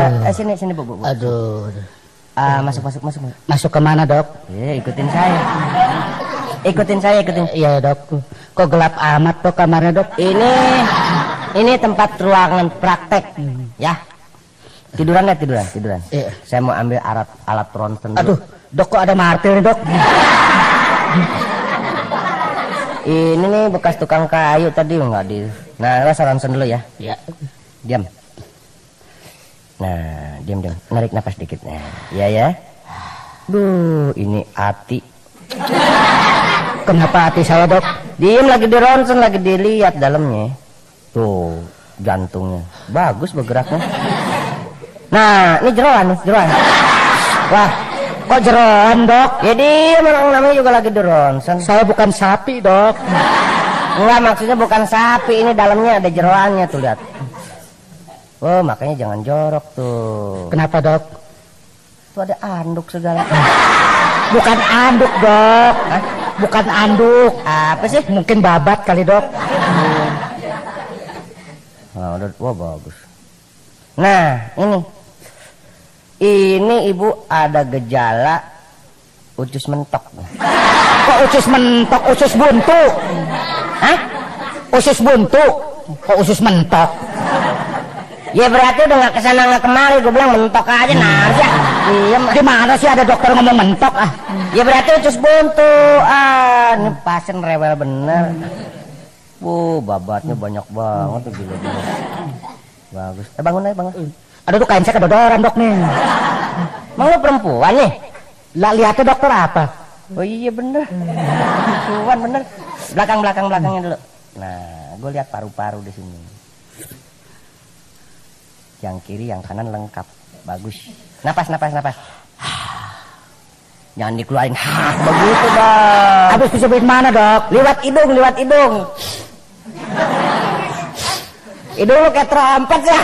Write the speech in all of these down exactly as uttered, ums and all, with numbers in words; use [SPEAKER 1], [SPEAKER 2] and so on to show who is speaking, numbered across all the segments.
[SPEAKER 1] eh, sini sini bu, bu, bu.
[SPEAKER 2] Aduh.
[SPEAKER 1] Uh, masuk masuk masuk.
[SPEAKER 2] Masuk ke mana, Dok?
[SPEAKER 1] Ya, ikutin saya. Ikutin saya, ikutin.
[SPEAKER 2] Iya, Dok. Kok gelap amat tuh kamarnya, Dok?
[SPEAKER 1] Ini ini tempat ruangan praktek. Hmm. Ya. Tiduran ya, tiduran, tiduran.
[SPEAKER 2] Iya.
[SPEAKER 1] Saya mau ambil alat alat ronsen.
[SPEAKER 2] Aduh, Dok, kok ada martil nih, Dok?
[SPEAKER 1] Ini nih bekas tukang kayu tadi enggak di. Nah, rasa ronsen dulu ya.
[SPEAKER 2] Iya.
[SPEAKER 1] Diam. Nah, diam diam. Narik napas dikit. Nah, iya ya. Duh, ini hati.
[SPEAKER 2] Kenapa hati saya, Dok?
[SPEAKER 1] Diam, lagi di ronsen, lagi dilihat dalamnya. Tuh, jantungnya. Bagus bergeraknya. Nah, ini jeroan nih, jeroan. Wah,
[SPEAKER 2] kok jeroan, Dok?
[SPEAKER 1] Ya diam, orang namanya juga lagi di ronsen.
[SPEAKER 2] Saya bukan sapi, Dok.
[SPEAKER 1] Enggak, maksudnya bukan sapi, ini dalamnya ada jeroannya tuh, lihat. Oh, makanya jangan jorok tuh.
[SPEAKER 2] Kenapa, Dok?
[SPEAKER 1] Tuh ada anduk segala.
[SPEAKER 2] Bukan anduk, Dok. Hah? Bukan anduk.
[SPEAKER 1] Apa sih?
[SPEAKER 2] Mungkin babat kali, Dok.
[SPEAKER 1] Nah, udah, wah bagus. Nah, ini. Ini ibu ada gejala usus mentok.
[SPEAKER 2] Kok usus mentok, usus buntu?
[SPEAKER 1] Hah?
[SPEAKER 2] Usus buntu? Kok usus mentok?
[SPEAKER 1] Ya berarti udah gak kesana gak kemari. Gue bilang mentok aja, nah ya.
[SPEAKER 2] Iya, gimana sih ada dokter ngomong mentok ah?
[SPEAKER 1] Ya berarti usus buntu. Ah, ini pasien rewel bener. Wuh, babatnya banyak banget tuh, gila-gila. Bagus. Eh, bangun aja, bangun.
[SPEAKER 2] Ada tuh kain saya kedodoran, Dok nih.
[SPEAKER 1] Emang lu perempuan nih?
[SPEAKER 2] Lah lihatnya dokter apa?
[SPEAKER 1] Oh iya bener. Perempuan bener. Belakang belakang belakangnya dulu. Nah, gue lihat paru-paru di sini. Yang kiri, yang kanan lengkap. Bagus. Napas, napas, napas. Jangan dikeluarin. Hah, begitu dong.
[SPEAKER 2] Habis disebut mana, Dok?
[SPEAKER 1] Liwat hidung, liwat hidung. Hidung lu kayak trompet ya.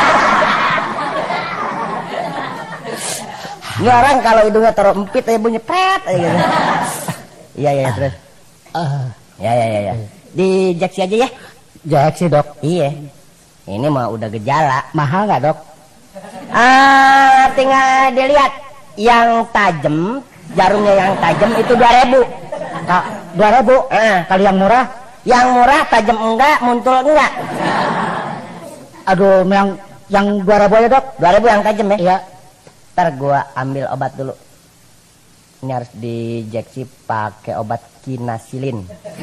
[SPEAKER 1] Ini orang kalau hidungnya terompit aja bunyi pret aja gitu. Iya, iya, terus.
[SPEAKER 2] Uh,
[SPEAKER 1] ya, ya, ya, ya. Di Jaksi aja ya.
[SPEAKER 2] Jaksi, Dok.
[SPEAKER 1] Iya. Ini mah udah gejala.
[SPEAKER 2] Mahal nggak, Dok?
[SPEAKER 1] Ah, tinggal dilihat. Yang tajam, jarumnya yang tajam itu dua ribu.
[SPEAKER 2] Kak, dua ribu.
[SPEAKER 1] Ah,
[SPEAKER 2] kalau yang murah?
[SPEAKER 1] Yang murah tajam enggak, muntul enggak.
[SPEAKER 2] Aduh, yang yang dua ribu ya, Dok.
[SPEAKER 1] dua ribu yang tajam ya?
[SPEAKER 2] Iya.
[SPEAKER 1] Ntar gua ambil obat dulu. Ini harus diinjeksi pakai obat kinasilin.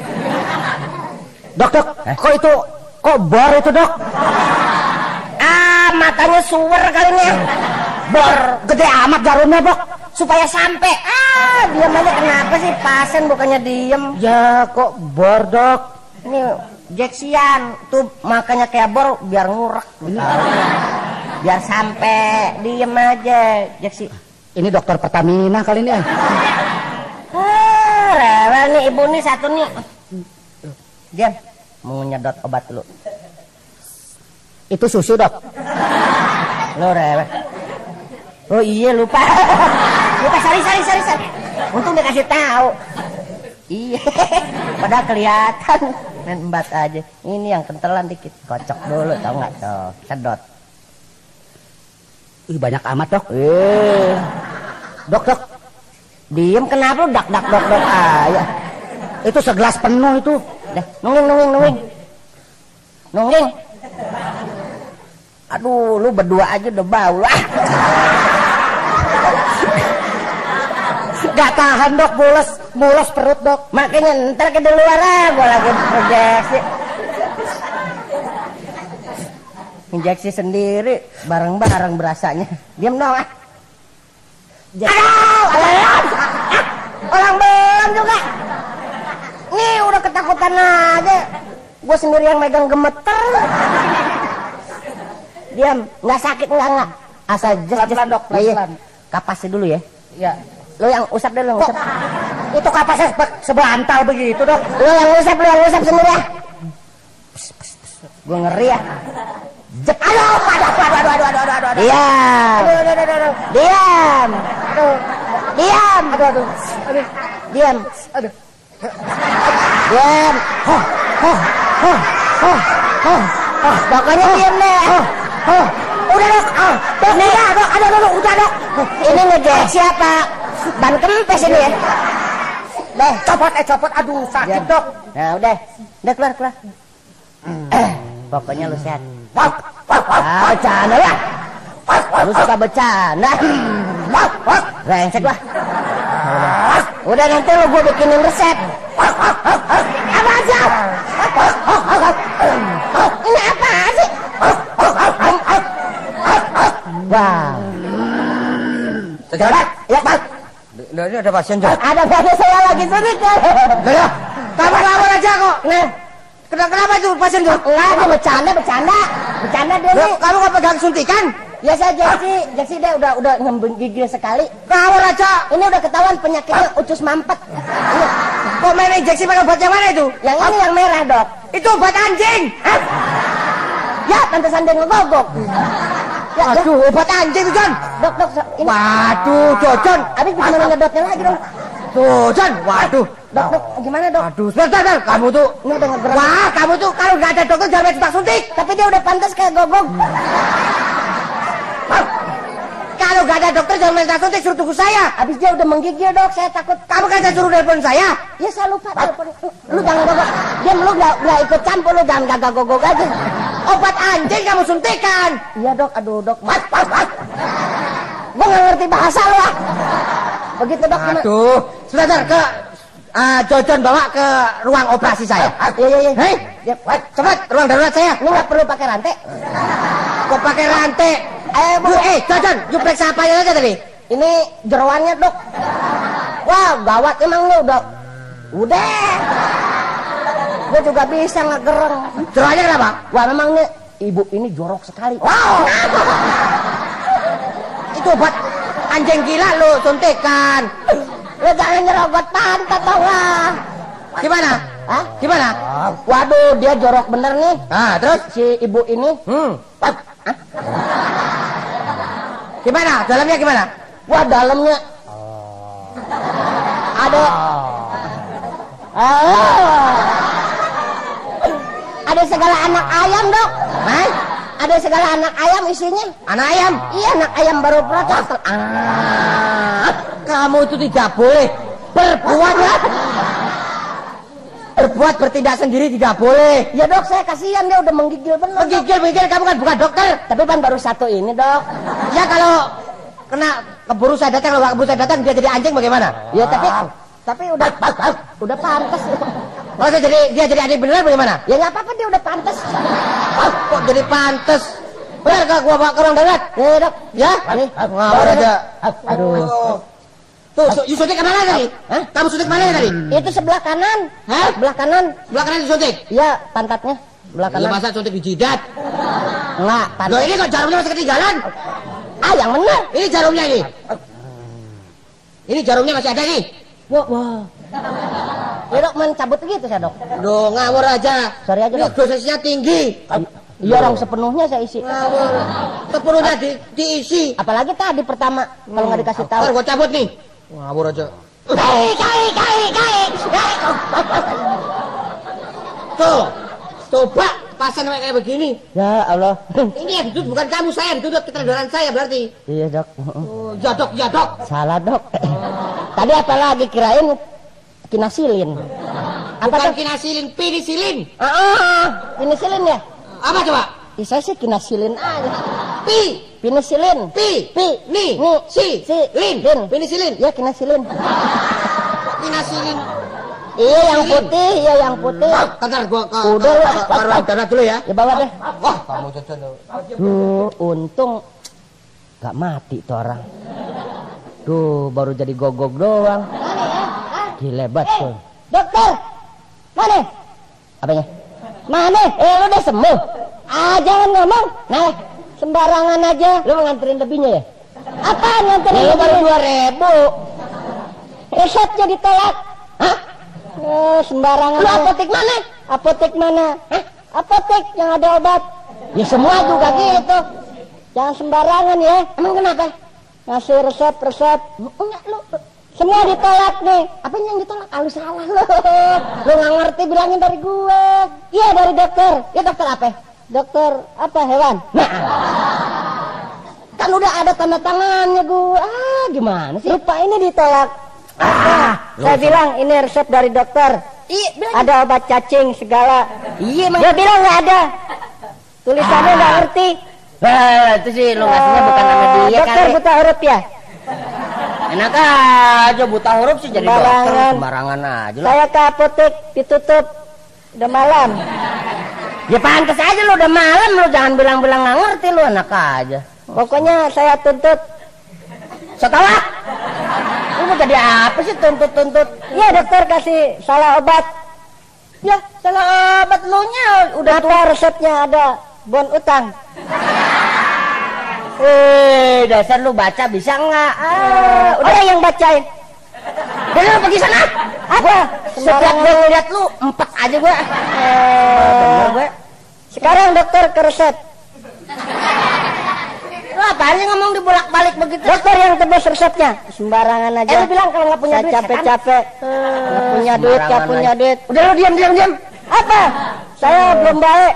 [SPEAKER 2] Dok, Dok,
[SPEAKER 1] eh?
[SPEAKER 2] kok itu kok bor itu, Dok?
[SPEAKER 1] Ah, matanya suwer kali ini.
[SPEAKER 2] Bor gede amat jarumnya, Dok.
[SPEAKER 1] Supaya sampai. Ah, diam aja, kenapa sih pasien bukannya diem?
[SPEAKER 2] Ya, kok bor, Dok?
[SPEAKER 1] Ini injeksian tuh makanya kayak bor biar ngurek. Biar sampai diem aja, Jaksi.
[SPEAKER 2] Ini dokter Pertamina kali ini.
[SPEAKER 1] Ah, rewel nih ibu nih satu nih. Diam, mau nyedot obat dulu.
[SPEAKER 2] Itu susu, Dok.
[SPEAKER 1] Lo rewel. Oh iya lupa. Lupa, sorry, sorry, sorry, sorry. Untung dia kasih tahu. Iya, padahal kelihatan. Main embat aja. Ini yang kentelan dikit. Kocok dulu, tau nggak? Tuh, sedot.
[SPEAKER 2] Ih, banyak amat, Dok.
[SPEAKER 1] Eh,
[SPEAKER 2] Dok, Dok.
[SPEAKER 1] Diem kenapa? Dak, dak, dok, dok. Ah, ya.
[SPEAKER 2] Itu segelas penuh itu.
[SPEAKER 1] Dah, nungging, nungging, nungging. Nungging. Aduh, lu berdua aja udah bau lah.
[SPEAKER 2] Gak tahan, Dok, mules, mules perut, Dok.
[SPEAKER 1] Makanya ntar ke di luar ah, gua lagi injeksi. Injeksi sendiri, bareng-bareng berasanya. Diam dong ah. Aduh, alam. Orang belum juga. Nih udah ketakutan aja. Gua sendiri yang megang gemeter. Diam, nggak sakit nggak nggak. Asal just,
[SPEAKER 2] pelan-pelan, Dok, pelan-pelan.
[SPEAKER 1] Kapasnya dulu ya.
[SPEAKER 2] Ya.
[SPEAKER 1] Lo yang usap dulu, usap.
[SPEAKER 2] Itu kapasnya sebantal begitu, Dok.
[SPEAKER 1] Lo yang usap, lo yang usap sendiri ya. Gue ngeri ya. Jep. Aduh, aduh, aduh, aduh, aduh, aduh, aduh, aduh. Diam.
[SPEAKER 2] Aduh, aduh, aduh, aduh.
[SPEAKER 1] Diam.
[SPEAKER 2] Aduh.
[SPEAKER 1] Diam.
[SPEAKER 2] Aduh, aduh. Aduh.
[SPEAKER 1] Diam.
[SPEAKER 2] Aduh.
[SPEAKER 1] Diam.
[SPEAKER 2] Huh, huh, huh, huh, huh, huh.
[SPEAKER 1] Pokoknya diam deh.
[SPEAKER 2] Huh, Oh, udah dok, ah, dok,
[SPEAKER 1] Nih.
[SPEAKER 2] udah dok, ada dok, udah dok.
[SPEAKER 1] Ini ngejek siapa? Ban kempes ini ya.
[SPEAKER 2] Deh, copot, eh copot, aduh sakit
[SPEAKER 1] Ya.
[SPEAKER 2] dok.
[SPEAKER 1] Nah udah, udah keluar keluar. Eh, pokoknya lu sehat. Ah, bercanda ya. Lu suka bercanda. Rengsek lah. Udah nanti lu gue bikinin resep. Apa aja? Ini apa sih? Wah.
[SPEAKER 2] Sejalan,
[SPEAKER 1] Ya, Bang.
[SPEAKER 2] ini ada pasien dok.
[SPEAKER 1] Ada pada saya lagi suntik ya.
[SPEAKER 2] Lah, kamu ngawur aja kok.
[SPEAKER 1] Nah,
[SPEAKER 2] Kenapa, kenapa itu pasien dok?
[SPEAKER 1] enggak, dia bercanda, bercanda. Bercanda dia nih.
[SPEAKER 2] Kamu nggak pegang suntikan?
[SPEAKER 1] Ya saya Jeksi, Jeksi dia udah udah ngembun gigil sekali.
[SPEAKER 2] Ngawur aja.
[SPEAKER 1] Ini udah ketahuan penyakitnya ucus mampet. Ini,
[SPEAKER 2] Kok main injeksi pakai obat yang mana itu?
[SPEAKER 1] yang ini yang merah dok.
[SPEAKER 2] Itu obat anjing.
[SPEAKER 1] Hah? Ya, pantesan dia ngegogok. Ya, ya.
[SPEAKER 2] Aduh, obat anjing itu John.
[SPEAKER 1] Dok, dok, so- ini.
[SPEAKER 2] Waduh, Jojon.
[SPEAKER 1] Habis gimana ngedotnya lagi dong?
[SPEAKER 2] Jojon, waduh.
[SPEAKER 1] Dok, dok, gimana dok?
[SPEAKER 2] Aduh, sebentar, sebentar. Kamu tuh.
[SPEAKER 1] Ini udah ngegerak.
[SPEAKER 2] Wah, kamu tuh kalau nggak ada dokter jangan main suntik.
[SPEAKER 1] Tapi dia udah pantas kayak gogok.
[SPEAKER 2] Kalau nggak ada dokter jangan main suntik, suruh tunggu saya.
[SPEAKER 1] Habis dia udah menggigil dok, saya takut.
[SPEAKER 2] Kamu kan saya suruh telepon saya.
[SPEAKER 1] Ya saya lupa telepon. Lu jangan gogok. Dia lu nggak nggak ikut campur, lu jangan gagak gogok aja.
[SPEAKER 2] Obat anjing kamu suntikan.
[SPEAKER 1] Iya dok, aduh dok. Mas, mas, mas. Gue nggak ngerti bahasa lu ah. Begitu dok. gimana?
[SPEAKER 2] Aduh, sebentar ke uh, Jojon bawa ke ruang operasi saya.
[SPEAKER 1] Iya iya iya.
[SPEAKER 2] Hei,
[SPEAKER 1] Ya,
[SPEAKER 2] cepat ruang darurat saya.
[SPEAKER 1] ini nggak perlu pakai rantai.
[SPEAKER 2] Kok pakai rantai?
[SPEAKER 1] Eh, Bu.
[SPEAKER 2] Bu, eh, Jojon, you periksa apa aja tadi?
[SPEAKER 1] Ini jeroannya dok. Wah gawat emang lu dok. Udah. Gue juga bisa ngegereng.
[SPEAKER 2] Jeroannya kenapa?
[SPEAKER 1] Wah memang nih ibu ini jorok sekali.
[SPEAKER 2] Wow. Itu obat anjing gila lu suntikan.
[SPEAKER 1] Lu jangan nyerogot pantat tau lah.
[SPEAKER 2] Gimana?
[SPEAKER 1] Hah?
[SPEAKER 2] Gimana?
[SPEAKER 1] Waduh dia jorok bener nih.
[SPEAKER 2] Ah, terus?
[SPEAKER 1] Si ibu ini.
[SPEAKER 2] Hmm.
[SPEAKER 1] Hah?
[SPEAKER 2] Gimana? Dalamnya gimana?
[SPEAKER 1] Wah dalamnya. Ada. Ah. Ada segala anak ayam dok.
[SPEAKER 2] Hah?
[SPEAKER 1] Ada segala anak ayam isinya.
[SPEAKER 2] Anak ayam?
[SPEAKER 1] Iya anak ayam baru protokol. Ah.
[SPEAKER 2] Kamu itu tidak boleh berbuat ya. Berbuat bertindak sendiri tidak boleh.
[SPEAKER 1] Ya dok saya kasihan dia udah menggigil bener. Dok.
[SPEAKER 2] Menggigil menggigil kamu kan bukan dokter.
[SPEAKER 1] Tapi kan baru satu ini dok.
[SPEAKER 2] Ya kalau kena keburu saya datang, kalau keburu saya datang dia jadi anjing bagaimana?
[SPEAKER 1] Ya tapi tapi udah udah pantas.
[SPEAKER 2] Kalau saya jadi dia jadi anjing beneran bagaimana?
[SPEAKER 1] Ya nggak apa-apa dia udah pantas.
[SPEAKER 2] Ah, kok jadi pantes? Benar gak gua bawa ke ruang darurat?
[SPEAKER 1] Ya dok.
[SPEAKER 2] Ya?
[SPEAKER 1] Nih.
[SPEAKER 2] Ngawur aja.
[SPEAKER 1] Aduh.
[SPEAKER 2] Tuh, su- you suntik kemana tadi?
[SPEAKER 1] Hah?
[SPEAKER 2] Kamu suntik mana tadi?
[SPEAKER 1] Itu sebelah kanan.
[SPEAKER 2] Hah?
[SPEAKER 1] Sebelah kanan.
[SPEAKER 2] Sebelah kanan disuntik?
[SPEAKER 1] Iya pantatnya. Sebelah
[SPEAKER 2] Ya
[SPEAKER 1] kanan.
[SPEAKER 2] masa suntik di jidat?
[SPEAKER 1] Enggak
[SPEAKER 2] Loh
[SPEAKER 1] pantat.
[SPEAKER 2] ini kok jarumnya masih ketinggalan?
[SPEAKER 1] Ah yang benar.
[SPEAKER 2] Ini jarumnya ini. Ini jarumnya masih ada nih.
[SPEAKER 1] Wah wah. Ya dok main cabut gitu saya dok.
[SPEAKER 2] Duh, ngawur aja.
[SPEAKER 1] Sorry aja,
[SPEAKER 2] Ini
[SPEAKER 1] Dok.
[SPEAKER 2] dosisnya tinggi.
[SPEAKER 1] Iya orang sepenuhnya saya isi.
[SPEAKER 2] Ngawur. Sepenuhnya di, diisi.
[SPEAKER 1] Apalagi tadi pertama kalau nggak dikasih tahu.
[SPEAKER 2] Ntar gua cabut nih. Ngawur aja.
[SPEAKER 1] Kai kai kai kai.
[SPEAKER 2] Tuh. Coba pasien kayak begini.
[SPEAKER 1] Ya Allah.
[SPEAKER 2] Ini yang dituduh bukan kamu, saya yang dituduh ketergangan saya berarti.
[SPEAKER 1] Iya dok.
[SPEAKER 2] Oh, ya dok, ya dok.
[SPEAKER 1] Salah dok. Tadi apa lagi kirain kinasilin. Apa
[SPEAKER 2] Bukan
[SPEAKER 1] tuh?
[SPEAKER 2] kinasilin, penisilin.
[SPEAKER 1] Ah, ah, penisilin ya?
[SPEAKER 2] Apa coba?
[SPEAKER 1] Ih, saya sih kinasilin aja.
[SPEAKER 2] Pi,
[SPEAKER 1] Penisilin.
[SPEAKER 2] pi,
[SPEAKER 1] Pi.
[SPEAKER 2] ni,
[SPEAKER 1] Ni.
[SPEAKER 2] si,
[SPEAKER 1] Si.
[SPEAKER 2] lin,
[SPEAKER 1] Lin.
[SPEAKER 2] penisilin.
[SPEAKER 1] Ya kinasilin.
[SPEAKER 2] Kinasilin.
[SPEAKER 1] Iya yang putih, iya yang putih.
[SPEAKER 2] Bentar gua ke
[SPEAKER 1] Udah,
[SPEAKER 2] ke-
[SPEAKER 1] lu.
[SPEAKER 2] ke- ke ruang darurat dulu ya.
[SPEAKER 1] Ya bawa deh.
[SPEAKER 2] Wah, kamu jajan lu.
[SPEAKER 1] Duh, untung gak mati tuh orang. Duh, baru jadi gogok doang. Gila betul. Dokter, mana? Apanya? Mana? Eh, lu udah sembuh? Ah, jangan ngomong. Nah, sembarangan aja. Lu mau nganterin lebihnya ya? Apa nganterin
[SPEAKER 2] Ya, lu baru
[SPEAKER 1] dua ribu. Resepnya ditolak. Hah? Eh, sembarangan. Lu apotek mana? Apotek mana? Hah? Apotek yang ada obat. Ya semua juga gitu. Jangan sembarangan ya. Emang kenapa? Ngasih resep-resep. Enggak lu. Semua ditolak nih. Apa yang ditolak? Ah, lu salah lu. Lu nggak ngerti bilangin dari gue. Iya dari dokter. Ya dokter apa?
[SPEAKER 2] dokter apa hewan? Nah, kan udah ada tanda tangannya gua. Ah, gimana sih? Lupa ini ditolak. Ah, saya bilang ini resep dari dokter. Iya, ada obat cacing segala. Iya, dia bilang nggak ada. Tulisannya nggak ah. ngerti.
[SPEAKER 1] Nah, itu sih lo ngasihnya bukan nama dia.
[SPEAKER 2] Dokter buta huruf ya?
[SPEAKER 1] Enak aja buta huruf sih jadi dokter sembarangan aja.
[SPEAKER 2] Saya ke apotek ditutup udah malam.
[SPEAKER 1] Ya pantas aja lo udah malam, lo jangan bilang-bilang nggak ngerti lo, enak aja.
[SPEAKER 2] Pokoknya saya tuntut.
[SPEAKER 1] Setelah lu mau jadi apa sih tuntut-tuntut?
[SPEAKER 2] Ya dokter kasih salah obat.
[SPEAKER 1] Ya salah obat lu nya udah
[SPEAKER 2] tua resepnya ada bon utang.
[SPEAKER 1] Eh dasar lu baca bisa nggak?
[SPEAKER 2] Ah, udah oh, yang bacain.
[SPEAKER 1] Jadi lu pergi sana.
[SPEAKER 2] Apa?
[SPEAKER 1] Setiap gue ngeliat lu empat aja gue.
[SPEAKER 2] Eh, gue. Sekarang dokter ke resep.
[SPEAKER 1] Lu apaan sih ngomong dibolak-balik begitu?
[SPEAKER 2] Dokter yang tebus resepnya. Sembarangan aja.
[SPEAKER 1] Eh lu bilang kalau nggak punya
[SPEAKER 2] saya
[SPEAKER 1] duit
[SPEAKER 2] capek-capek. Nggak
[SPEAKER 1] uh,
[SPEAKER 2] punya duit, nggak punya duit.
[SPEAKER 1] Udah lu diam diam diam.
[SPEAKER 2] Apa? Saya uh. belum baik.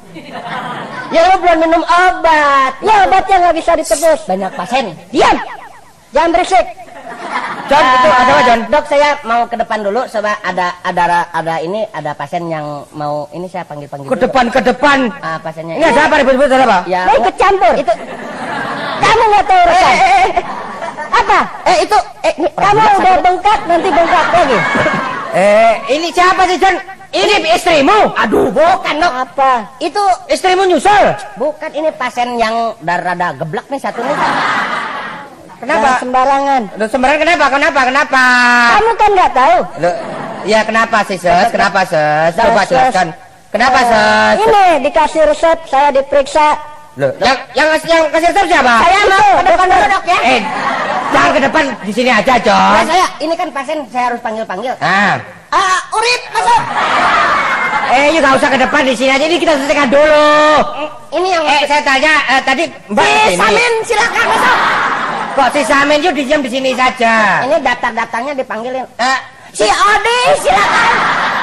[SPEAKER 1] Ya lu belum minum obat.
[SPEAKER 2] Ya obatnya nggak bisa ditebus.
[SPEAKER 1] Banyak pasien.
[SPEAKER 2] Diam. Jangan berisik.
[SPEAKER 1] John, uh, itu ada apa John? Dok, saya mau ke depan dulu sebab ada ada ada ini ada pasien yang mau ini saya panggil panggil.
[SPEAKER 3] Ke depan ke depan.
[SPEAKER 1] Ah, pasiennya.
[SPEAKER 3] Ini ada apa ribut-ribut ada apa?
[SPEAKER 1] Ya,
[SPEAKER 2] mau ikut campur. Itu kamu nggak tahu urusan.
[SPEAKER 1] Eh, eh, eh.
[SPEAKER 2] Apa?
[SPEAKER 1] Eh itu eh ini
[SPEAKER 2] kamu udah bengkak nanti bengkak lagi.
[SPEAKER 3] Eh ini siapa sih John? Ini istrimu?
[SPEAKER 1] Aduh, bukan dok.
[SPEAKER 2] Apa?
[SPEAKER 1] Itu
[SPEAKER 3] istrimu nyusul?
[SPEAKER 1] Bukan, ini pasien yang rada geblek nih satu nih.
[SPEAKER 2] Jangan
[SPEAKER 3] Kenapa?
[SPEAKER 2] sembarangan.
[SPEAKER 3] Loh, sembarangan kenapa? Kenapa? Kenapa?
[SPEAKER 2] Kamu kan nggak tahu.
[SPEAKER 3] Loh, ya kenapa sih Ses? Kenapa Ses? Coba jelaskan. Kenapa Ses?
[SPEAKER 2] Ini dikasih resep, saya diperiksa.
[SPEAKER 3] Loh, yang yang yang kasih resep siapa?
[SPEAKER 1] Saya mau ke depan dulu dok ya.
[SPEAKER 3] Eh, jangan ke depan, di sini aja John.
[SPEAKER 1] Ya, saya ini kan pasien saya harus panggil panggil.
[SPEAKER 3] Ah.
[SPEAKER 1] Ah, Urip masuk.
[SPEAKER 3] Eh, yuk gak usah ke depan, di sini aja. Ini kita selesaikan dulu.
[SPEAKER 1] Eh, ini yang
[SPEAKER 3] Eh, saya tanya eh, tadi Mbak
[SPEAKER 1] si Samin silakan masuk.
[SPEAKER 3] Kok si Samin yuk diam di sini saja.
[SPEAKER 1] Ini daftar-daftarnya dipanggilin.
[SPEAKER 3] Eh,
[SPEAKER 1] si Odi silakan.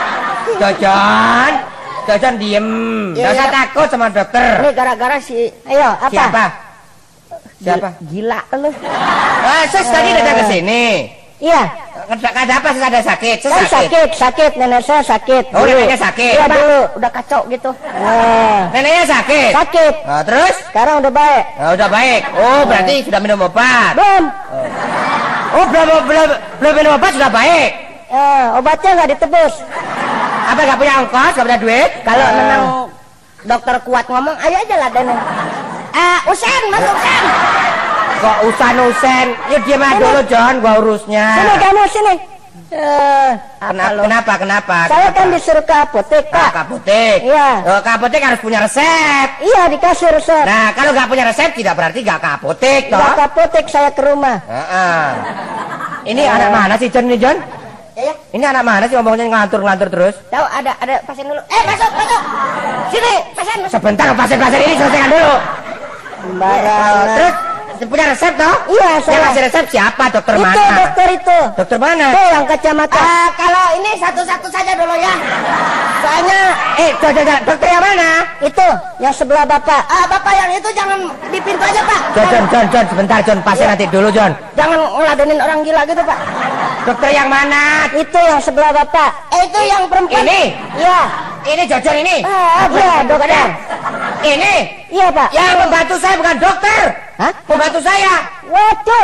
[SPEAKER 3] Jojon, Jojon diem.
[SPEAKER 1] Ya,
[SPEAKER 3] Gak usah
[SPEAKER 1] ya.
[SPEAKER 3] takut sama dokter.
[SPEAKER 1] Ini gara-gara si ayo apa?
[SPEAKER 3] Siapa? Siapa?
[SPEAKER 1] Gila lu.
[SPEAKER 3] Ah, Sus tadi datang ke sini.
[SPEAKER 2] Iya.
[SPEAKER 3] Ada apa sih, ada sakit? Sus
[SPEAKER 2] Kan
[SPEAKER 3] sakit.
[SPEAKER 2] sakit, sakit, nenek saya sakit.
[SPEAKER 3] Oh,
[SPEAKER 2] dulu.
[SPEAKER 3] neneknya sakit.
[SPEAKER 2] Iya dulu.
[SPEAKER 1] Udah kacau gitu.
[SPEAKER 2] Nah,
[SPEAKER 3] Neneknya sakit.
[SPEAKER 2] sakit.
[SPEAKER 3] Oh, terus?
[SPEAKER 2] Sekarang udah baik.
[SPEAKER 3] Oh, udah baik. Oh, berarti sudah minum obat.
[SPEAKER 2] Belum.
[SPEAKER 3] Oh, belum belum belum minum obat sudah baik.
[SPEAKER 2] Eh, obatnya nggak ditebus.
[SPEAKER 3] Apa nggak punya ongkos, nggak punya duit?
[SPEAKER 1] Kalau
[SPEAKER 3] Ah.
[SPEAKER 1] memang dokter kuat ngomong, ayo aja lah Dene. Eh, Usen, masuk Usen.
[SPEAKER 3] Kok usan-usen? Yuk diam aja dulu John, gua urusnya.
[SPEAKER 2] Sini kamu sini. Eh,
[SPEAKER 3] Kenapa? Kenapa? Kenapa?
[SPEAKER 2] saya
[SPEAKER 3] Kenapa?
[SPEAKER 2] kan disuruh ke apotek,
[SPEAKER 3] Ah,
[SPEAKER 2] Pak.
[SPEAKER 3] ke apotek.
[SPEAKER 2] Iya.
[SPEAKER 3] Oh, ke apotek harus punya resep.
[SPEAKER 2] Iya, dikasih resep.
[SPEAKER 3] Nah, kalau nggak punya resep tidak berarti nggak ke apotek, toh?
[SPEAKER 2] Nggak ke apotek, saya ke rumah.
[SPEAKER 3] Heeh. Ini anak mana sih John ini John?
[SPEAKER 1] Ya, ya.
[SPEAKER 3] Ini anak mana sih ngomongnya ngelantur-ngelantur terus?
[SPEAKER 1] Tahu ada ada pasien dulu. Eh, masuk, masuk. Sini, pasien. Masuk.
[SPEAKER 3] Sebentar pasien-pasien ini selesaikan dulu.
[SPEAKER 2] Sembarangan.
[SPEAKER 3] Terus punya resep toh?
[SPEAKER 2] Iya,
[SPEAKER 3] Yang
[SPEAKER 2] saya.
[SPEAKER 3] kasih resep siapa? Dokter
[SPEAKER 2] Itu
[SPEAKER 3] mana?
[SPEAKER 2] dokter itu.
[SPEAKER 3] Dokter mana?
[SPEAKER 2] Tuh yang kacamata.
[SPEAKER 1] Ah, kalau ini satu-satu saja dulu ya.
[SPEAKER 2] Soalnya
[SPEAKER 3] Eh, John, John, John. Dokter yang mana?
[SPEAKER 2] itu yang sebelah bapak.
[SPEAKER 1] Ah, Bapak yang itu jangan di pintu aja, Pak.
[SPEAKER 3] John, John, John, John, sebentar John, pasien
[SPEAKER 2] Iya.
[SPEAKER 3] nanti dulu John.
[SPEAKER 1] Jangan ngeladenin orang gila gitu, Pak.
[SPEAKER 3] Dokter yang mana?
[SPEAKER 2] Itu yang sebelah bapak.
[SPEAKER 1] Eh, itu yang perempuan.
[SPEAKER 3] Ini,
[SPEAKER 2] Iya.
[SPEAKER 3] ini Jojon ini.
[SPEAKER 2] Ah, iya, dokter.
[SPEAKER 3] Ini,
[SPEAKER 2] Iya, Pak.
[SPEAKER 3] yang membantu saya bukan dokter.
[SPEAKER 2] Hah?
[SPEAKER 3] Membantu saya.
[SPEAKER 2] Waduh.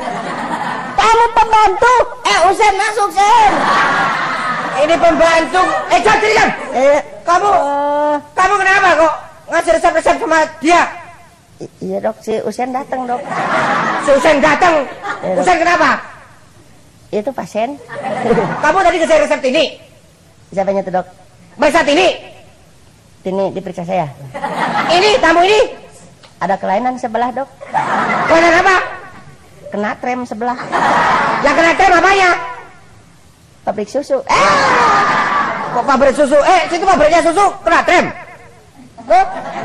[SPEAKER 2] Kamu pembantu?
[SPEAKER 1] Eh, Usen masuk, Sen.
[SPEAKER 3] Ini pembantu. Eh, John, sini John.
[SPEAKER 2] Eh,
[SPEAKER 3] Kamu,
[SPEAKER 2] eh,
[SPEAKER 3] kamu kenapa kok ngasih resep-resep sama dia?
[SPEAKER 1] I- iya, Dok, si Usen datang, Dok.
[SPEAKER 3] Si Usen datang.
[SPEAKER 1] Iya, Dok.
[SPEAKER 3] Usen kenapa?
[SPEAKER 1] Itu pasien.
[SPEAKER 3] Kamu tadi kasih resep ini.
[SPEAKER 1] Siapanya tuh, Dok?
[SPEAKER 3] Mbak saat ini.
[SPEAKER 1] Ini diperiksa saya.
[SPEAKER 3] Ini tamu ini.
[SPEAKER 1] Ada kelainan sebelah, Dok.
[SPEAKER 3] Kelainan apa?
[SPEAKER 1] Kena trem sebelah.
[SPEAKER 3] Yang kena trem apanya?
[SPEAKER 1] Pabrik susu.
[SPEAKER 3] Eh, kok pabrik susu? Eh, situ pabriknya susu kena trem.
[SPEAKER 2] Dok.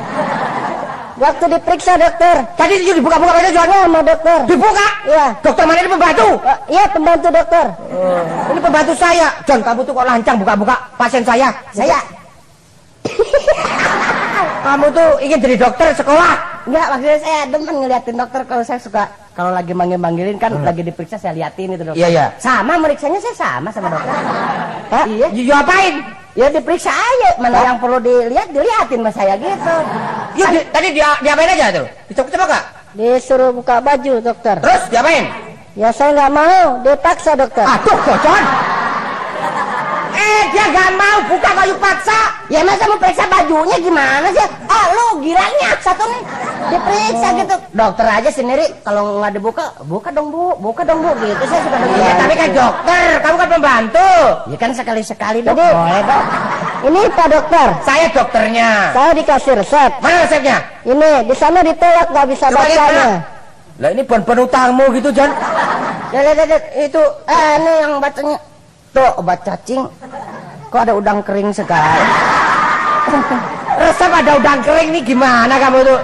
[SPEAKER 2] Waktu diperiksa dokter.
[SPEAKER 3] Tadi itu dibuka-buka aja John.
[SPEAKER 2] Iya, sama dokter.
[SPEAKER 3] Dibuka?
[SPEAKER 2] Iya.
[SPEAKER 3] Dokter mana ini pembantu?
[SPEAKER 2] Eh, Iya, pembantu dokter.
[SPEAKER 3] Ini pembantu saya. John, kamu tuh kok lancang buka-buka pasien saya.
[SPEAKER 1] Saya.
[SPEAKER 3] Kamu tuh ingin jadi dokter sekolah?
[SPEAKER 2] Enggak, maksudnya saya demen ngeliatin dokter kalau saya suka. Kalau lagi manggil-manggilin kan hmm. lagi diperiksa saya liatin itu dokter.
[SPEAKER 3] Iya, iya.
[SPEAKER 2] Sama meriksanya saya sama sama dokter. Hah? Iya.
[SPEAKER 3] You apain?
[SPEAKER 2] Ya diperiksa aja, mana Hah? yang perlu dilihat diliatin sama saya gitu.
[SPEAKER 3] Ya, di, tadi dia diapain aja tuh? Dicoba-coba enggak?
[SPEAKER 2] Disuruh buka baju dokter.
[SPEAKER 3] Terus diapain?
[SPEAKER 2] Ya saya nggak mau, dipaksa dokter.
[SPEAKER 3] Aduh, John. Eh, dia nggak mau buka baju paksa.
[SPEAKER 2] Ya masa mau periksa bajunya gimana sih? Ah, lu gilanya satu nih. Diperiksa oh. gitu. Dokter aja sendiri kalau nggak dibuka, buka dong bu, buka dong bu. Gitu saya suka dengar.
[SPEAKER 3] Iya, tapi kan dokter, kamu kan pembantu.
[SPEAKER 2] Ya kan sekali-sekali dok. Jadi, boleh dok. Ini Pak Dokter.
[SPEAKER 3] Saya dokternya.
[SPEAKER 2] Saya dikasih resep.
[SPEAKER 3] Mana resepnya?
[SPEAKER 2] Ini di sana ditolak nggak bisa bacanya.
[SPEAKER 3] Lah ini bon-bon utangmu gitu, John.
[SPEAKER 2] Lihat, lihat, itu eh ini yang bacanya. Tuh obat cacing. Kok ada udang kering sekali?
[SPEAKER 3] Resep ada udang kering nih gimana kamu tuh?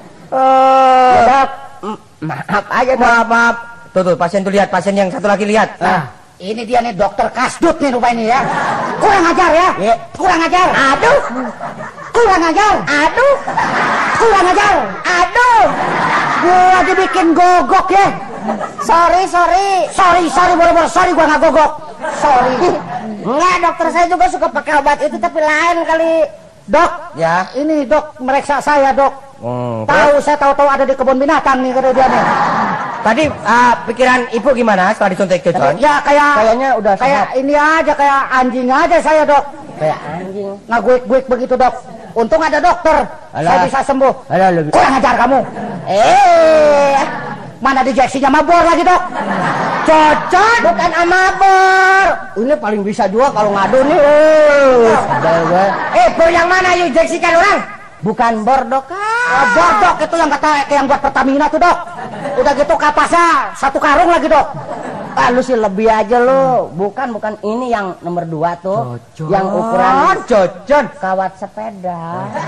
[SPEAKER 2] Oh, ya, dok. Maaf aja dok.
[SPEAKER 3] Maaf, maaf. Tuh tuh pasien tuh lihat, pasien yang satu lagi lihat.
[SPEAKER 2] Nah, ini dia nih dokter kasdut nih rupanya ini ya. Kurang ajar ya. ya. Kurang ajar. Aduh. Kurang ajar. Aduh. Kurang ajar. Aduh. Gua dibikin gogok ya. Sorry, sorry. Sorry, sorry, boleh-boleh. Sorry, gua nggak gogok. Sorry. Enggak, dokter saya juga suka pakai obat itu, tapi lain kali. Dok,
[SPEAKER 3] ya.
[SPEAKER 2] Ini dok meriksa saya dok.
[SPEAKER 3] Hmm,
[SPEAKER 2] tahu saya tahu-tahu ada di kebun binatang nih kata dia nih.
[SPEAKER 3] Tadi uh, pikiran ibu gimana setelah disuntik itu, John?
[SPEAKER 2] Ya kayak
[SPEAKER 3] kayaknya udah
[SPEAKER 2] kayak sehat. Ini aja kayak anjing aja saya dok.
[SPEAKER 3] Kayak anjing.
[SPEAKER 2] Ngaguik-guik begitu dok. Untung ada dokter. Alah. Saya bisa sembuh.
[SPEAKER 3] Alah,
[SPEAKER 2] kurang ajar kamu. Eh, mana injeksinya mabor lagi dok? Cocok. Bukan amabor. Ini paling bisa juga kalau ngadu nih.
[SPEAKER 3] Eh, bor yang mana you injeksikan orang?
[SPEAKER 2] Bukan bor dok. Ah, bor dok itu yang kata yang buat Pertamina tuh dok. Udah gitu kapasnya satu karung lagi dok. Ah, lu sih lebih aja lu. Bukan bukan ini yang nomor dua tuh. Cocok. Yang ukuran
[SPEAKER 3] cocok.
[SPEAKER 2] Kawat sepeda.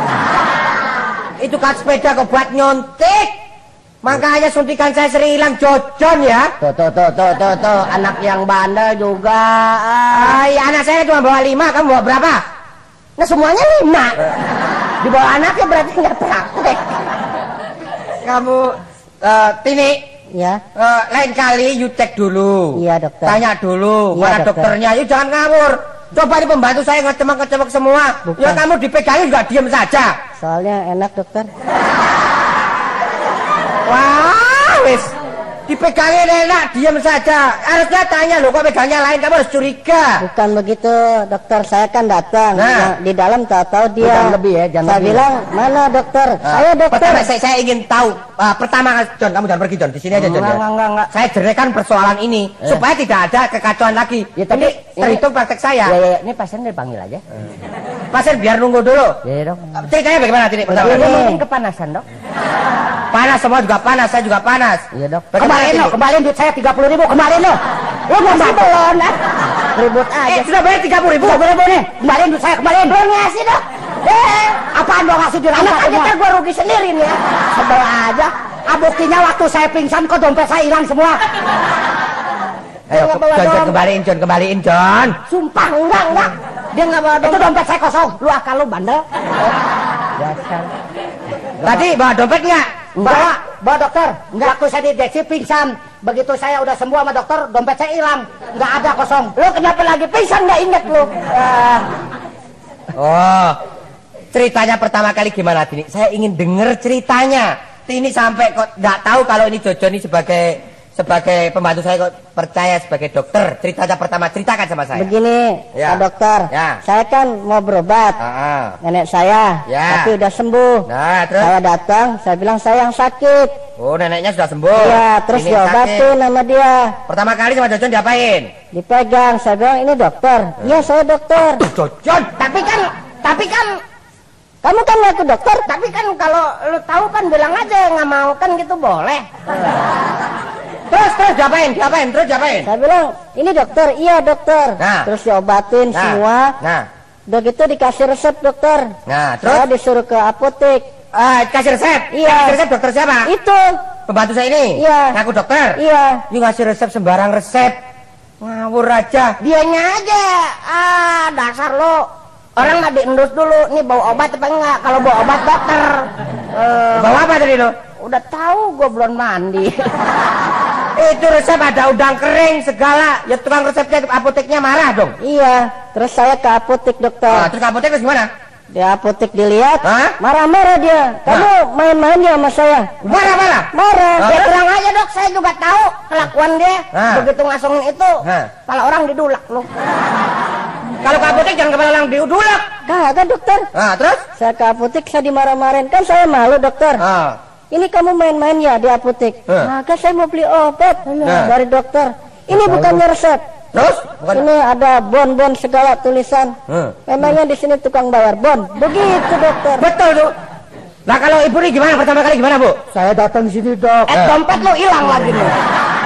[SPEAKER 3] Itu kawat sepeda kok buat nyontik. Makanya suntikan saya sering hilang Jojon ya.
[SPEAKER 2] Tuh tuh tuh tuh tuh, tuh. Anak yang bandel juga.
[SPEAKER 3] Ah, ya, anak saya cuma bawa lima, kamu bawa berapa?
[SPEAKER 2] Nah semuanya lima. Di bawah anaknya berarti nggak praktek.
[SPEAKER 3] Kamu uh, Tini.
[SPEAKER 2] Ya.
[SPEAKER 3] Uh, lain kali you cek dulu.
[SPEAKER 2] Iya dokter.
[SPEAKER 3] Tanya dulu.
[SPEAKER 2] Ya,
[SPEAKER 3] mana dokter. dokternya. You jangan ngawur. Coba ini pembantu saya ngecemek-ngecemek semua. Bukan. Ya kamu dipegangin juga diam saja.
[SPEAKER 2] Soalnya enak dokter.
[SPEAKER 3] Wah, wis dipegangin enak, diam saja. Harusnya tanya loh, kok pegangnya lain, kamu harus curiga.
[SPEAKER 2] Bukan begitu, dokter. Saya kan datang.
[SPEAKER 3] Nah,
[SPEAKER 2] di dalam tahu-tahu dia.
[SPEAKER 3] Bukan lebih ya, jangan
[SPEAKER 2] saya
[SPEAKER 3] lebih.
[SPEAKER 2] bilang, mana dokter? Uh, saya dokter.
[SPEAKER 3] Pertama, saya, saya ingin tahu. Uh, pertama, John, kamu jangan pergi, John. Di sini aja, John.
[SPEAKER 2] Enggak, enggak, enggak.
[SPEAKER 3] Saya jernikan persoalan ini eh. supaya tidak ada kekacauan lagi.
[SPEAKER 2] Ya, tapi
[SPEAKER 3] ini terhitung praktek saya.
[SPEAKER 2] Ya, ya, ini pasien dipanggil aja.
[SPEAKER 3] Hmm. Pasien biar nunggu dulu.
[SPEAKER 2] Ya, dok.
[SPEAKER 3] Ceritanya bagaimana, Tini?
[SPEAKER 2] Pertama, ini mungkin kepanasan, dok.
[SPEAKER 3] Panas, semua juga panas, saya juga panas.
[SPEAKER 2] Iya dok. Kembaliin lo, kembaliin duit saya tiga puluh ribu, kembaliin lo. Lo masih belum, nah. Ribut aja.
[SPEAKER 3] Eh, sudah bayar tiga puluh ribu.
[SPEAKER 2] tiga puluh ribu nih, kembaliin duit saya, kembaliin. Belum ngasih dok. Eh, apaan dong ngasih dirampas semua? Anak gue rugi sendiri nih ya. Sebel aja. Ah, buktinya waktu saya pingsan kok dompet saya hilang semua.
[SPEAKER 3] Ayo, John, John, kembaliin, John, kembaliin, John.
[SPEAKER 2] Sumpah, enggak, enggak. Dia enggak bawa dompet. Itu dompet saya kosong. Lu akal lu bandel. Dasar.
[SPEAKER 3] Tadi bawa dompet enggak?
[SPEAKER 2] Bawa, bawa dokter. Enggak. Waktu saya diinjeksi pingsan. Begitu saya udah sembuh sama dokter, dompet saya hilang. Enggak ada kosong. Lu kenapa lagi pingsan enggak inget lu? Uh.
[SPEAKER 3] Oh, ceritanya pertama kali gimana, Tini? Saya ingin denger ceritanya. Tini sampai kok enggak tahu kalau ini Jojo ini sebagai sebagai pembantu saya kok percaya sebagai dokter. Ceritanya pertama, ceritakan sama saya.
[SPEAKER 2] Begini,
[SPEAKER 3] ya.
[SPEAKER 2] Pak Dokter.
[SPEAKER 3] Ya.
[SPEAKER 2] Saya kan mau berobat.
[SPEAKER 3] Ah.
[SPEAKER 2] Nenek saya,
[SPEAKER 3] ya.
[SPEAKER 2] tapi udah sembuh.
[SPEAKER 3] Nah, terus?
[SPEAKER 2] Saya datang, saya bilang saya yang sakit.
[SPEAKER 3] Oh, neneknya sudah sembuh.
[SPEAKER 2] Iya, terus
[SPEAKER 3] ini
[SPEAKER 2] diobatin sama dia.
[SPEAKER 3] Pertama kali sama Jojon diapain?
[SPEAKER 2] Dipegang, saya bilang ini dokter. Iya, saya dokter.
[SPEAKER 3] Aduh, Jojon.
[SPEAKER 2] Tapi kan, tapi kan kamu kan ngaku dokter, tapi kan kalau lu tahu kan bilang aja nggak mau kan gitu boleh.
[SPEAKER 3] Terus terus diapain? Diapain? Terus diapain?
[SPEAKER 2] Saya bilang ini dokter, iya dokter.
[SPEAKER 3] Nah.
[SPEAKER 2] Terus diobatin
[SPEAKER 3] nah.
[SPEAKER 2] semua.
[SPEAKER 3] Nah.
[SPEAKER 2] Udah gitu dikasih resep dokter.
[SPEAKER 3] Nah, terus
[SPEAKER 2] saya disuruh ke apotek.
[SPEAKER 3] Ah, kasih resep.
[SPEAKER 2] Iya.
[SPEAKER 3] Kasih resep dokter siapa?
[SPEAKER 2] Itu.
[SPEAKER 3] Pembantu saya ini.
[SPEAKER 2] Iya.
[SPEAKER 3] Ngaku dokter.
[SPEAKER 2] Iya.
[SPEAKER 3] You ngasih resep sembarang resep. Ngawur aja.
[SPEAKER 2] Dianya aja. Ah, dasar lo. Orang mah diendus dulu. Nih bawa obat apa enggak? Kalau bawa obat dokter. Uh,
[SPEAKER 3] Bawa apa tadi lo?
[SPEAKER 2] Udah tahu gue belum mandi.
[SPEAKER 3] Itu resep ada udang kering segala. Ya tukang resepnya apoteknya marah dong.
[SPEAKER 2] Iya. Terus saya ke apotek dokter.
[SPEAKER 3] Ah, terus apotek terus gimana?
[SPEAKER 2] Di apotek dilihat.
[SPEAKER 3] Hah?
[SPEAKER 2] Marah-marah dia. Kamu main-main ya sama saya.
[SPEAKER 3] Marah-marah?
[SPEAKER 2] Marah.
[SPEAKER 3] Ah,
[SPEAKER 2] Ya
[SPEAKER 3] terus?
[SPEAKER 2] terang aja dok. Saya juga tahu kelakuan dia.
[SPEAKER 3] Ah.
[SPEAKER 2] Begitu ngasongin itu.
[SPEAKER 3] Ah.
[SPEAKER 2] Kepala orang didulak loh.
[SPEAKER 3] Kalau ke apotek jangan kepala orang diudulak.
[SPEAKER 2] Kagak dokter.
[SPEAKER 3] Ah, terus?
[SPEAKER 2] Saya ke apotek saya dimarah-marahin. Kan saya malu dokter.
[SPEAKER 3] Ah.
[SPEAKER 2] Ini kamu main-main ya di apotek.
[SPEAKER 3] Eh.
[SPEAKER 2] Maka saya mau beli obat
[SPEAKER 3] Nah.
[SPEAKER 2] dari dokter. Ini bukannya resep.
[SPEAKER 3] Terus? Bukan.
[SPEAKER 2] Ini ada bon-bon segala tulisan.
[SPEAKER 3] Hmm.
[SPEAKER 2] Memangnya di sini tukang bayar bon. Begitu dokter.
[SPEAKER 3] Betul tuh. Nah kalau ibu ini gimana pertama kali gimana bu?
[SPEAKER 4] Saya datang sini dok.
[SPEAKER 2] Eh dompet lo hilang lagi nih.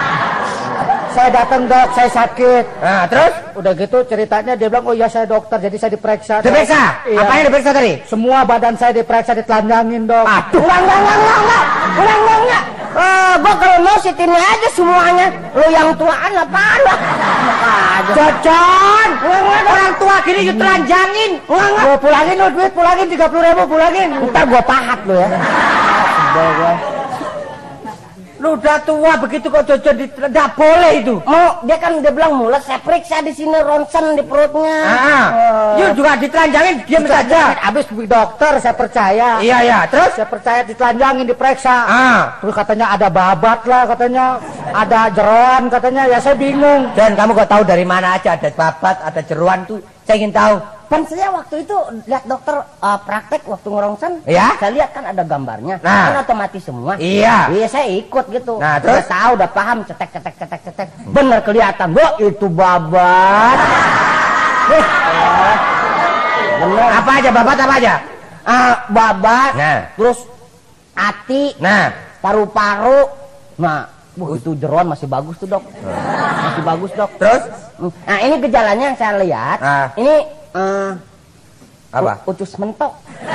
[SPEAKER 4] Saya datang dok, saya sakit.
[SPEAKER 3] Nah terus?
[SPEAKER 4] Udah gitu ceritanya dia bilang, oh iya saya dokter, jadi saya diperiksa. Dok.
[SPEAKER 3] Diperiksa?
[SPEAKER 4] Iya.
[SPEAKER 3] Apa yang diperiksa tadi?
[SPEAKER 4] Semua badan saya diperiksa, ditelanjangin dok.
[SPEAKER 3] Aduh.
[SPEAKER 2] Enggak, enggak, enggak, enggak, enggak. Enggak, enggak, enggak. Eh, gua kalau mau sitini aja semuanya. Lo yang tuaan apaan lah? Aja.
[SPEAKER 3] Jajan! Orang tua gini you telanjangin.
[SPEAKER 2] Enggak, enggak.
[SPEAKER 4] Gua pulangin lo duit, pulangin tiga puluh ribu, pulangin.
[SPEAKER 2] Ntar gua pahat lo ya. Udah gua.
[SPEAKER 3] Lu udah tua begitu kok jajan di... Nggak boleh itu.
[SPEAKER 2] Mau dia kan dia bilang mulut saya periksa di sini ronsen di perutnya.
[SPEAKER 3] Ah, you juga ditelanjangin diam saja.
[SPEAKER 4] Abis dokter, saya percaya.
[SPEAKER 3] Iya ya, terus?
[SPEAKER 4] Saya percaya ditelanjangin, diperiksa.
[SPEAKER 3] Ah.
[SPEAKER 4] Terus katanya ada babat lah, katanya ada jeroan, katanya ya saya bingung.
[SPEAKER 3] Dan kamu kok tahu dari mana aja ada babat, ada jeruan tuh? Saya ingin tahu.
[SPEAKER 2] Kan saya waktu itu lihat dokter uh, praktek waktu ngerongsen,
[SPEAKER 3] Ya?
[SPEAKER 2] saya lihat kan ada gambarnya,
[SPEAKER 3] Nah.
[SPEAKER 2] kan otomatis semua.
[SPEAKER 3] Iya.
[SPEAKER 2] Iya saya ikut gitu.
[SPEAKER 3] Nah,
[SPEAKER 2] Udah
[SPEAKER 3] terus?
[SPEAKER 2] tahu, udah paham, cetek cetek cetek cetek. Bener kelihatan, bu itu babat. Eh, bener.
[SPEAKER 3] Apa aja babat apa aja?
[SPEAKER 2] Ah, babat.
[SPEAKER 3] Nah.
[SPEAKER 2] Terus hati,
[SPEAKER 3] Nah,
[SPEAKER 2] paru-paru. Nah, wah, itu jeroan masih bagus tuh dok. Masih bagus dok.
[SPEAKER 3] terus?
[SPEAKER 2] Nah ini gejalanya yang saya lihat.
[SPEAKER 3] Ah.
[SPEAKER 2] Ini eh,
[SPEAKER 3] Apa?
[SPEAKER 2] u- usus mentok.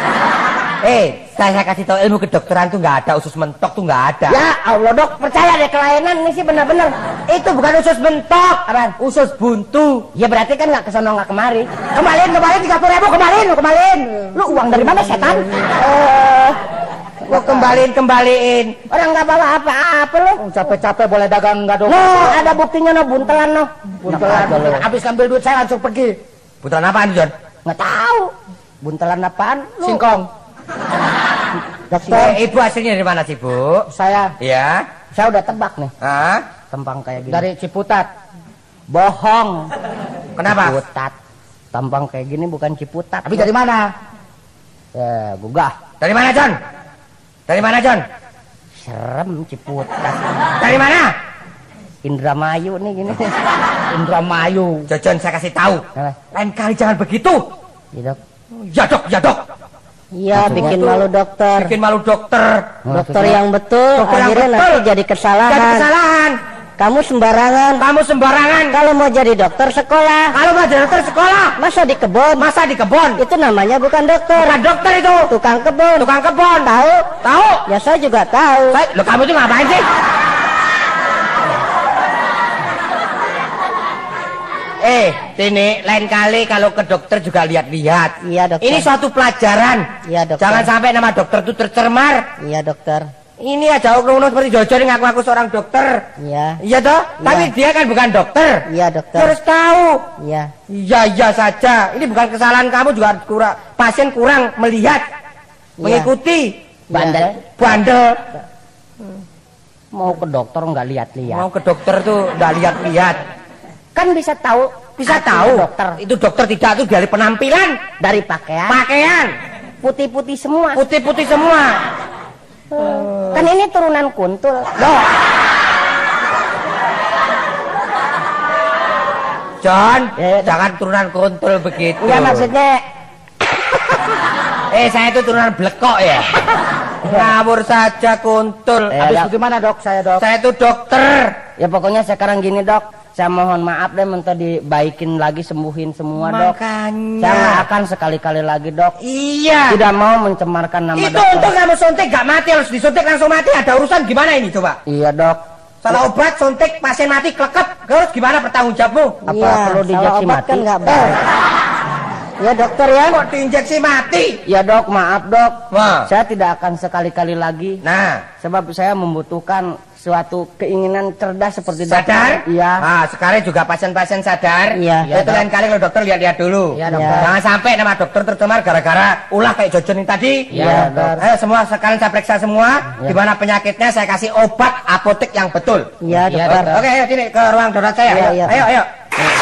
[SPEAKER 3] Eh, saya kasih tahu ilmu kedokteran tuh nggak ada, usus mentok tuh nggak ada.
[SPEAKER 2] Ya Allah dok, percaya deh kelainan ini sih bener-bener.
[SPEAKER 3] Itu bukan usus mentok,
[SPEAKER 2] Apaan?
[SPEAKER 3] usus buntu.
[SPEAKER 2] Ya berarti kan nggak kesono nggak kemari. Kembaliin, kembaliin tiga puluh ribu, kembaliin, kembaliin. Lu uang dari mana setan? Eh,
[SPEAKER 3] Gua kembaliin kembaliin.
[SPEAKER 2] orang nggak bawa apa-apa lu.
[SPEAKER 4] Oh, capek-capek boleh dagang nggak dok?
[SPEAKER 2] No, ada buktinya no, buntelan no.
[SPEAKER 4] Buntelan.
[SPEAKER 2] Enak aja lu.
[SPEAKER 4] Abis ngambil duit saya langsung pergi.
[SPEAKER 3] Puteran apaan John?
[SPEAKER 2] Nggak tahu. Buntelan apaan? Lu.
[SPEAKER 4] Singkong.
[SPEAKER 2] Dokter,
[SPEAKER 3] Eh, ibu hasilnya dari mana sih bu?
[SPEAKER 4] Saya
[SPEAKER 3] Ya.
[SPEAKER 2] saya udah tebak nih.
[SPEAKER 3] Ah?
[SPEAKER 2] Tampang kayak gini.
[SPEAKER 4] dari Ciputat.
[SPEAKER 2] Bohong.
[SPEAKER 3] Kenapa?
[SPEAKER 2] Ciputat. Tampang kayak gini bukan Ciputat.
[SPEAKER 4] Tapi dari mana?
[SPEAKER 2] Ya, gugah.
[SPEAKER 3] Dari mana John? Dari mana John?
[SPEAKER 2] Serem Ciputat.
[SPEAKER 3] Dari mana?
[SPEAKER 2] Indramayu nih gini.
[SPEAKER 4] Indramayu.
[SPEAKER 3] John, saya kasih tahu.
[SPEAKER 2] Apa?
[SPEAKER 3] Lain kali jangan begitu.
[SPEAKER 2] Iya, Dok.
[SPEAKER 3] Ya dok, ya dok.
[SPEAKER 2] Iya,
[SPEAKER 3] Maksudnya
[SPEAKER 2] bikin
[SPEAKER 3] tuh
[SPEAKER 2] malu dokter.
[SPEAKER 3] Bikin malu dokter.
[SPEAKER 2] Dokter yang betul,
[SPEAKER 3] Dokter yang
[SPEAKER 2] akhirnya
[SPEAKER 3] betul.
[SPEAKER 2] nanti jadi kesalahan.
[SPEAKER 3] Jadi kesalahan.
[SPEAKER 2] Kamu sembarangan.
[SPEAKER 3] Kamu sembarangan.
[SPEAKER 2] Kalau mau jadi dokter sekolah,
[SPEAKER 3] Kalau mau jadi dokter sekolah,
[SPEAKER 2] masa di kebun?
[SPEAKER 3] masa di kebun?
[SPEAKER 2] Itu namanya bukan dokter.
[SPEAKER 3] Bukan dokter itu.
[SPEAKER 2] Tukang kebun.
[SPEAKER 3] Tukang kebun.
[SPEAKER 2] Tahu?
[SPEAKER 3] Tahu?
[SPEAKER 2] Ya saya juga tahu.
[SPEAKER 3] Baik, lo kamu tuh ngapain sih? Eh, Tini, lain kali kalau ke dokter juga lihat-lihat.
[SPEAKER 2] Iya, dokter.
[SPEAKER 3] Ini suatu pelajaran.
[SPEAKER 2] Iya, dokter.
[SPEAKER 3] Jangan sampai nama dokter itu tercemar.
[SPEAKER 2] Iya, dokter.
[SPEAKER 3] Ini aja oknum-oknum seperti Jojo ini ngaku-ngaku seorang dokter.
[SPEAKER 2] Iya.
[SPEAKER 3] Iya toh?
[SPEAKER 2] Iya.
[SPEAKER 3] Tapi dia kan bukan dokter.
[SPEAKER 2] Iya, dokter.
[SPEAKER 3] Dia harus tahu.
[SPEAKER 2] Iya.
[SPEAKER 3] Iya, iya saja. Ini bukan kesalahan kamu, juga harus kurang. Pasien kurang melihat,
[SPEAKER 2] Iya.
[SPEAKER 3] mengikuti.
[SPEAKER 2] Bandel.
[SPEAKER 3] Bandel.
[SPEAKER 2] Mau ke dokter nggak lihat-lihat.
[SPEAKER 3] Mau ke dokter tuh nggak lihat-lihat.
[SPEAKER 2] Kan bisa tahu.
[SPEAKER 3] Bisa
[SPEAKER 2] arti
[SPEAKER 3] tahu.
[SPEAKER 2] dokter
[SPEAKER 3] Itu dokter tidak itu dari penampilan,
[SPEAKER 2] dari pakaian.
[SPEAKER 3] pakaian,
[SPEAKER 2] Putih-putih semua.
[SPEAKER 3] putih-putih semua.
[SPEAKER 2] Kan ini turunan kuntul.
[SPEAKER 3] Loh. John,
[SPEAKER 2] Ya, ya,
[SPEAKER 3] jangan turunan kontul begitu.
[SPEAKER 2] Enggak maksudnya.
[SPEAKER 3] Eh, saya itu turunan blekok ya. Ngawur saja kontul.
[SPEAKER 2] Ya,
[SPEAKER 4] Habis
[SPEAKER 2] Dok.
[SPEAKER 4] bagaimana dok? Saya dok.
[SPEAKER 3] Saya itu dokter.
[SPEAKER 2] Ya pokoknya sekarang gini dok. Saya mohon maaf deh minta dibaikin lagi, sembuhin semua dok.
[SPEAKER 3] Makanya.
[SPEAKER 2] Saya nggak akan sekali-kali lagi dok.
[SPEAKER 3] Iya.
[SPEAKER 2] Tidak mau mencemarkan nama
[SPEAKER 3] Itu
[SPEAKER 2] dokter.
[SPEAKER 3] untung kamu suntik gak mati, harus disuntik langsung mati. Ada urusan gimana ini coba?
[SPEAKER 2] Iya dok.
[SPEAKER 3] Salah obat, suntik, pasien mati, klekep. Terus gimana pertanggung jawabmu?
[SPEAKER 2] Apa
[SPEAKER 1] Iya,
[SPEAKER 2] perlu
[SPEAKER 1] salah
[SPEAKER 2] diinjeksi
[SPEAKER 1] obat
[SPEAKER 2] mati?
[SPEAKER 1] kan nggak baik.
[SPEAKER 2] Ya dokter ya.
[SPEAKER 3] Kok diinjeksi mati?
[SPEAKER 2] Ya dok, maaf dok.
[SPEAKER 3] Wah.
[SPEAKER 2] Saya tidak akan sekali-kali lagi.
[SPEAKER 3] Nah,
[SPEAKER 2] Sebab saya membutuhkan suatu keinginan cerdas seperti dokter.
[SPEAKER 3] sadar?
[SPEAKER 2] Iya.
[SPEAKER 3] Nah, sekarang juga pasien-pasien sadar.
[SPEAKER 2] Iya.
[SPEAKER 3] Itu lain kali kalau dokter lihat-lihat dulu.
[SPEAKER 2] Iya, dokter.
[SPEAKER 3] Jangan sampai nama dokter tercemar gara-gara ulah kayak Jojon ini tadi.
[SPEAKER 2] Iya, dokter.
[SPEAKER 3] Ayo semua sekarang saya periksa semua. Di mana penyakitnya saya kasih obat apotek yang betul.
[SPEAKER 2] Iya, dokter.
[SPEAKER 3] Oke, ayo sini ke ruang darurat saya.
[SPEAKER 2] Iya,
[SPEAKER 3] Ayo,
[SPEAKER 2] iya.
[SPEAKER 3] ayo, ayo.